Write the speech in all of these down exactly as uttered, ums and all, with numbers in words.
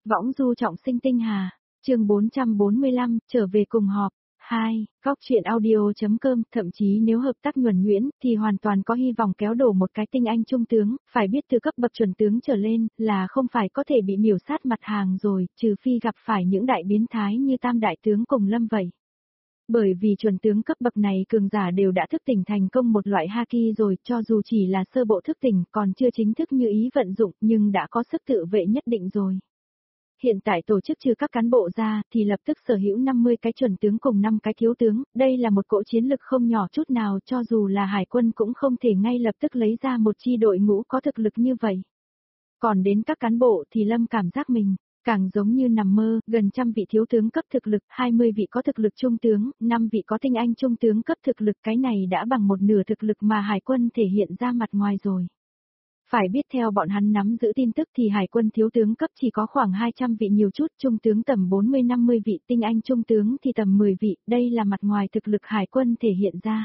Võng du trọng sinh tinh hà, chương bốn trăm bốn mươi lăm, trở về cùng họp. hai. Góc truyện audio.com, thậm chí nếu hợp tác nhuần nhuyễn, thì hoàn toàn có hy vọng kéo đổ một cái tinh anh trung tướng, phải biết từ cấp bậc chuẩn tướng trở lên, là không phải có thể bị miểu sát mặt hàng rồi, trừ phi gặp phải những đại biến thái như tam đại tướng cùng Lâm vậy. Bởi vì chuẩn tướng cấp bậc này cường giả đều đã thức tỉnh thành công một loại haki rồi, cho dù chỉ là sơ bộ thức tỉnh, còn chưa chính thức như ý vận dụng, nhưng đã có sức tự vệ nhất định rồi. Hiện tại tổ chức trừ các cán bộ ra, thì lập tức sở hữu năm mươi cái chuẩn tướng cùng năm cái thiếu tướng, đây là một cỗ chiến lực không nhỏ chút nào, cho dù là hải quân cũng không thể ngay lập tức lấy ra một chi đội ngũ có thực lực như vậy. Còn đến các cán bộ thì Lâm cảm giác mình càng giống như nằm mơ, gần trăm vị thiếu tướng cấp thực lực, hai mươi vị có thực lực trung tướng, năm vị có tinh anh trung tướng cấp thực lực, cái này đã bằng một nửa thực lực mà hải quân thể hiện ra mặt ngoài rồi. Phải biết theo bọn hắn nắm giữ tin tức thì hải quân thiếu tướng cấp chỉ có khoảng hai trăm vị nhiều chút, trung tướng tầm bốn mươi năm mươi vị, tinh anh trung tướng thì tầm mười vị, đây là mặt ngoài thực lực hải quân thể hiện ra.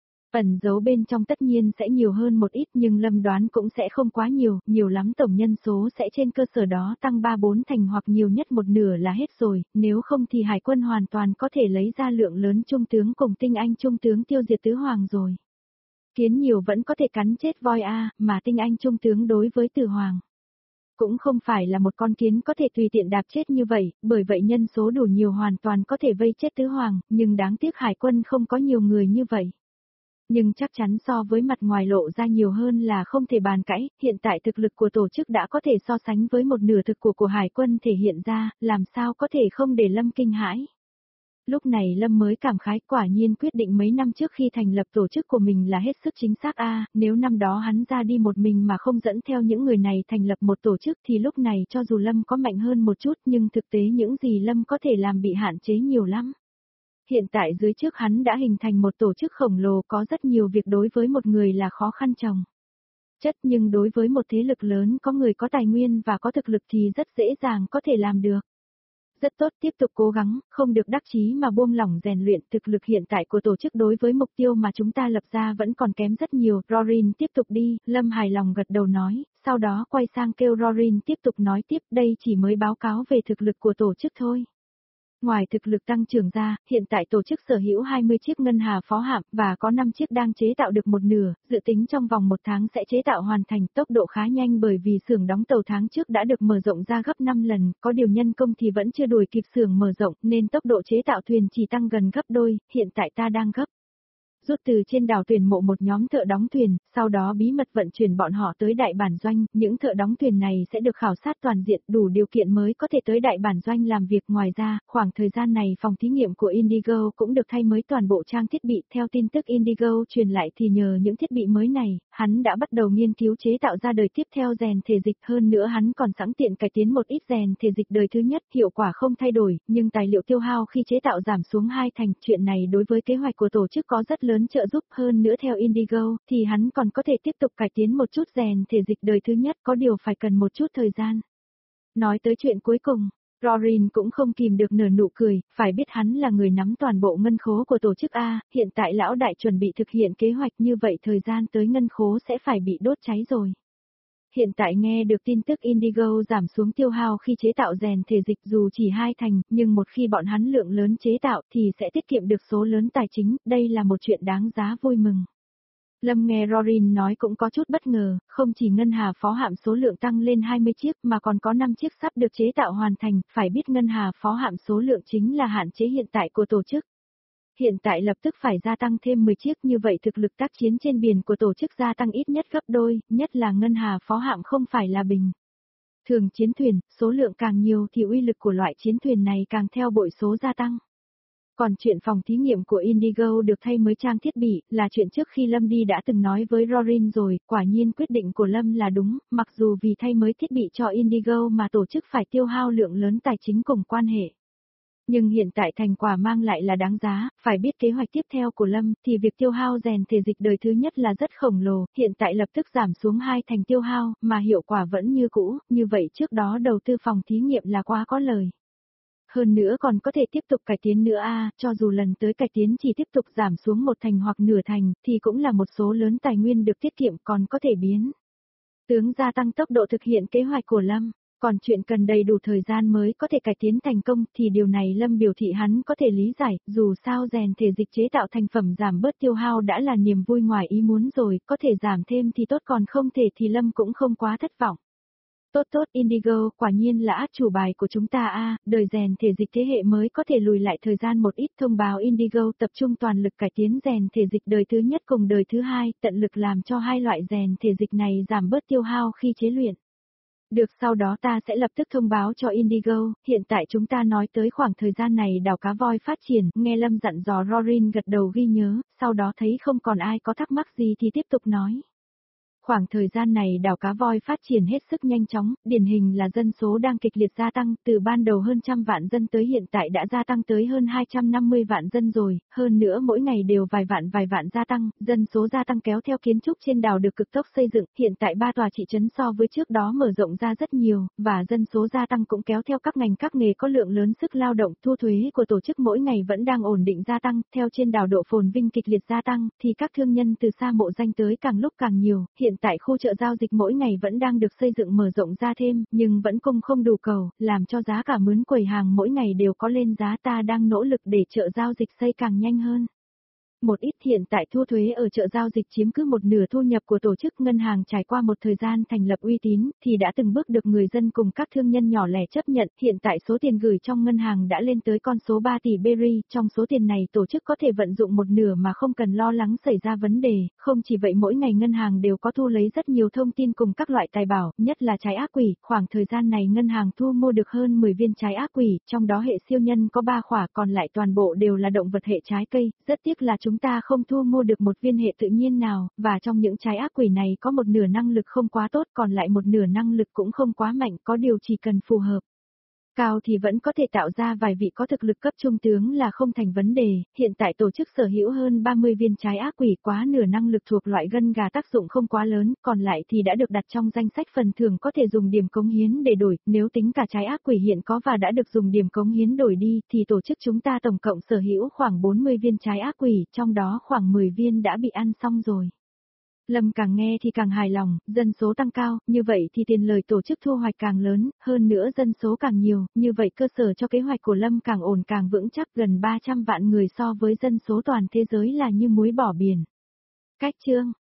Ẩn giấu bên trong tất nhiên sẽ nhiều hơn một ít nhưng Lâm đoán cũng sẽ không quá nhiều, nhiều lắm tổng nhân số sẽ trên cơ sở đó tăng ba bốn thành hoặc nhiều nhất một nửa là hết rồi, nếu không thì hải quân hoàn toàn có thể lấy ra lượng lớn trung tướng cùng tinh anh trung tướng tiêu diệt tứ hoàng rồi. Kiến nhiều vẫn có thể cắn chết voi a, mà tinh anh trung tướng đối với Từ Hoàng cũng không phải là một con kiến có thể tùy tiện đạp chết như vậy, bởi vậy nhân số đủ nhiều hoàn toàn có thể vây chết tứ hoàng, nhưng đáng tiếc hải quân không có nhiều người như vậy. Nhưng chắc chắn so với mặt ngoài lộ ra nhiều hơn là không thể bàn cãi, hiện tại thực lực của tổ chức đã có thể so sánh với một nửa thực của của hải quân thể hiện ra, làm sao có thể không để Lâm kinh hãi. Lúc này Lâm mới cảm khái, quả nhiên quyết định mấy năm trước khi thành lập tổ chức của mình là hết sức chính xác a, nếu năm đó hắn ra đi một mình mà không dẫn theo những người này thành lập một tổ chức thì lúc này cho dù Lâm có mạnh hơn một chút nhưng thực tế những gì Lâm có thể làm bị hạn chế nhiều lắm. Hiện tại dưới trước hắn đã hình thành một tổ chức khổng lồ, có rất nhiều việc đối với một người là khó khăn trồng chất, nhưng đối với một thế lực lớn có người có tài nguyên và có thực lực thì rất dễ dàng có thể làm được. Rất tốt, tiếp tục cố gắng, không được đắc chí mà buông lỏng rèn luyện, thực lực hiện tại của tổ chức đối với mục tiêu mà chúng ta lập ra vẫn còn kém rất nhiều, Rorin tiếp tục đi, Lâm hài lòng gật đầu nói, sau đó quay sang kêu Rorin tiếp tục nói tiếp, đây chỉ mới báo cáo về thực lực của tổ chức thôi. Ngoài thực lực tăng trưởng ra, hiện tại tổ chức sở hữu hai mươi chiếc ngân hà phó hạm và có năm chiếc đang chế tạo được một nửa, dự tính trong vòng một tháng sẽ chế tạo hoàn thành, tốc độ khá nhanh bởi vì xưởng đóng tàu tháng trước đã được mở rộng ra gấp năm lần, có điều nhân công thì vẫn chưa đuổi kịp xưởng mở rộng nên tốc độ chế tạo thuyền chỉ tăng gần gấp đôi, hiện tại ta đang gấp rút từ trên đảo tuyển mộ một nhóm thợ đóng thuyền, sau đó bí mật vận chuyển bọn họ tới đại bản doanh, những thợ đóng thuyền này sẽ được khảo sát toàn diện, đủ điều kiện mới có thể tới đại bản doanh làm việc. Ngoài ra, khoảng thời gian này phòng thí nghiệm của Indigo cũng được thay mới toàn bộ trang thiết bị, theo tin tức Indigo truyền lại thì nhờ những thiết bị mới này, hắn đã bắt đầu nghiên cứu chế tạo ra đời tiếp theo rèn thể dịch, hơn nữa hắn còn sẵn tiện cải tiến một ít rèn thể dịch đời thứ nhất, hiệu quả không thay đổi, nhưng tài liệu tiêu hao khi chế tạo giảm xuống hai thành, chuyện này đối với kế hoạch của tổ chức có rất lớn trợ giúp, hơn nữa theo Indigo, thì hắn còn có thể tiếp tục cải tiến một chút rèn thể dịch đời thứ nhất, có điều phải cần một chút thời gian. Nói tới chuyện cuối cùng, Rorin cũng không kìm được nở nụ cười, phải biết hắn là người nắm toàn bộ ngân khố của tổ chức A, hiện tại lão đại chuẩn bị thực hiện kế hoạch như vậy thời gian tới ngân khố sẽ phải bị đốt cháy rồi. Hiện tại nghe được tin tức Indigo giảm xuống tiêu hao khi chế tạo rèn thể dịch dù chỉ hai thành, nhưng một khi bọn hắn lượng lớn chế tạo thì sẽ tiết kiệm được số lớn tài chính, đây là một chuyện đáng giá vui mừng. Lâm nghe Rorin nói cũng có chút bất ngờ, không chỉ ngân hà phó hạm số lượng tăng lên hai mươi chiếc mà còn có năm chiếc sắp được chế tạo hoàn thành, phải biết ngân hà phó hạm số lượng chính là hạn chế hiện tại của tổ chức. Hiện tại lập tức phải gia tăng thêm mười chiếc, như vậy thực lực tác chiến trên biển của tổ chức gia tăng ít nhất gấp đôi, nhất là ngân hà phó hạm không phải là bình thường chiến thuyền, số lượng càng nhiều thì uy lực của loại chiến thuyền này càng theo bội số gia tăng. Còn chuyện phòng thí nghiệm của Indigo được thay mới trang thiết bị là chuyện trước khi Lâm đi đã từng nói với Rorin rồi, quả nhiên quyết định của Lâm là đúng, mặc dù vì thay mới thiết bị cho Indigo mà tổ chức phải tiêu hao lượng lớn tài chính cùng quan hệ. Nhưng hiện tại thành quả mang lại là đáng giá, phải biết kế hoạch tiếp theo của Lâm thì việc tiêu hao rèn thể dịch đời thứ nhất là rất khổng lồ, hiện tại lập tức giảm xuống hai thành tiêu hao, mà hiệu quả vẫn như cũ, như vậy trước đó đầu tư phòng thí nghiệm là quá có lời. Hơn nữa còn có thể tiếp tục cải tiến nữa a, cho dù lần tới cải tiến chỉ tiếp tục giảm xuống một thành hoặc nửa thành, thì cũng là một số lớn tài nguyên được tiết kiệm, còn có thể biến tướng gia tăng tốc độ thực hiện kế hoạch của Lâm. Còn chuyện cần đầy đủ thời gian mới có thể cải tiến thành công thì điều này Lâm biểu thị hắn có thể lý giải, dù sao rèn thể dịch chế tạo thành phẩm giảm bớt tiêu hao đã là niềm vui ngoài ý muốn rồi, có thể giảm thêm thì tốt còn không thể thì Lâm cũng không quá thất vọng. Tốt tốt Indigo, quả nhiên là át chủ bài của chúng ta a, đời rèn thể dịch thế hệ mới có thể lùi lại thời gian một ít, thông báo Indigo tập trung toàn lực cải tiến rèn thể dịch đời thứ nhất cùng đời thứ hai, tận lực làm cho hai loại rèn thể dịch này giảm bớt tiêu hao khi chế luyện. Được, sau đó ta sẽ lập tức thông báo cho Indigo, hiện tại chúng ta nói tới khoảng thời gian này đào cá voi phát triển, nghe Lâm dặn dò Rorin gật đầu ghi nhớ, sau đó thấy không còn ai có thắc mắc gì thì tiếp tục nói. Khoảng thời gian này đảo cá voi phát triển hết sức nhanh chóng, điển hình là dân số đang kịch liệt gia tăng, từ ban đầu hơn trăm vạn dân tới hiện tại đã gia tăng tới hơn hai trăm năm mươi vạn dân rồi, hơn nữa mỗi ngày đều vài vạn vài vạn gia tăng, dân số gia tăng kéo theo kiến trúc trên đảo được cực tốc xây dựng, hiện tại ba tòa thị trấn so với trước đó mở rộng ra rất nhiều, và dân số gia tăng cũng kéo theo các ngành các nghề có lượng lớn sức lao động, thu thuế của tổ chức mỗi ngày vẫn đang ổn định gia tăng, theo trên đảo độ phồn vinh kịch liệt gia tăng, thì các thương nhân từ xa mộ danh tới càng lúc càng nhiều, hiện tại khu chợ giao dịch mỗi ngày vẫn đang được xây dựng mở rộng ra thêm, nhưng vẫn cung không đủ cầu, làm cho giá cả mướn quầy hàng mỗi ngày đều có lên giá, ta đang nỗ lực để chợ giao dịch xây càng nhanh hơn. Một ít hiện tại thu thuế ở chợ giao dịch chiếm cứ một nửa thu nhập của tổ chức ngân hàng trải qua một thời gian thành lập uy tín, thì đã từng bước được người dân cùng các thương nhân nhỏ lẻ chấp nhận, hiện tại số tiền gửi trong ngân hàng đã lên tới con số ba tỷ berry, trong số tiền này tổ chức có thể vận dụng một nửa mà không cần lo lắng xảy ra vấn đề, không chỉ vậy mỗi ngày ngân hàng đều có thu lấy rất nhiều thông tin cùng các loại tài bảo, nhất là trái ác quỷ, khoảng thời gian này ngân hàng thu mua được hơn mười viên trái ác quỷ, trong đó hệ siêu nhân có ba khỏa còn lại toàn bộ đều là động vật hệ trái cây, rất tiếc là chúng ta không thu mua được một viên hệ tự nhiên nào, và trong những trái ác quỷ này có một nửa năng lực không quá tốt còn lại một nửa năng lực cũng không quá mạnh, có điều chỉ cần phù hợp cao thì vẫn có thể tạo ra vài vị có thực lực cấp trung tướng là không thành vấn đề, hiện tại tổ chức sở hữu hơn ba mươi viên trái ác quỷ, quá nửa năng lực thuộc loại gân gà tác dụng không quá lớn, còn lại thì đã được đặt trong danh sách phần thưởng có thể dùng điểm cống hiến để đổi, nếu tính cả trái ác quỷ hiện có và đã được dùng điểm cống hiến đổi đi thì tổ chức chúng ta tổng cộng sở hữu khoảng bốn mươi viên trái ác quỷ, trong đó khoảng mười viên đã bị ăn xong rồi. Lâm càng nghe thì càng hài lòng, dân số tăng cao, như vậy thì tiền lời tổ chức thu hoạch càng lớn, hơn nữa dân số càng nhiều, như vậy cơ sở cho kế hoạch của Lâm càng ổn càng vững chắc, gần ba trăm vạn người so với dân số toàn thế giới là như muối bỏ biển. Cách chương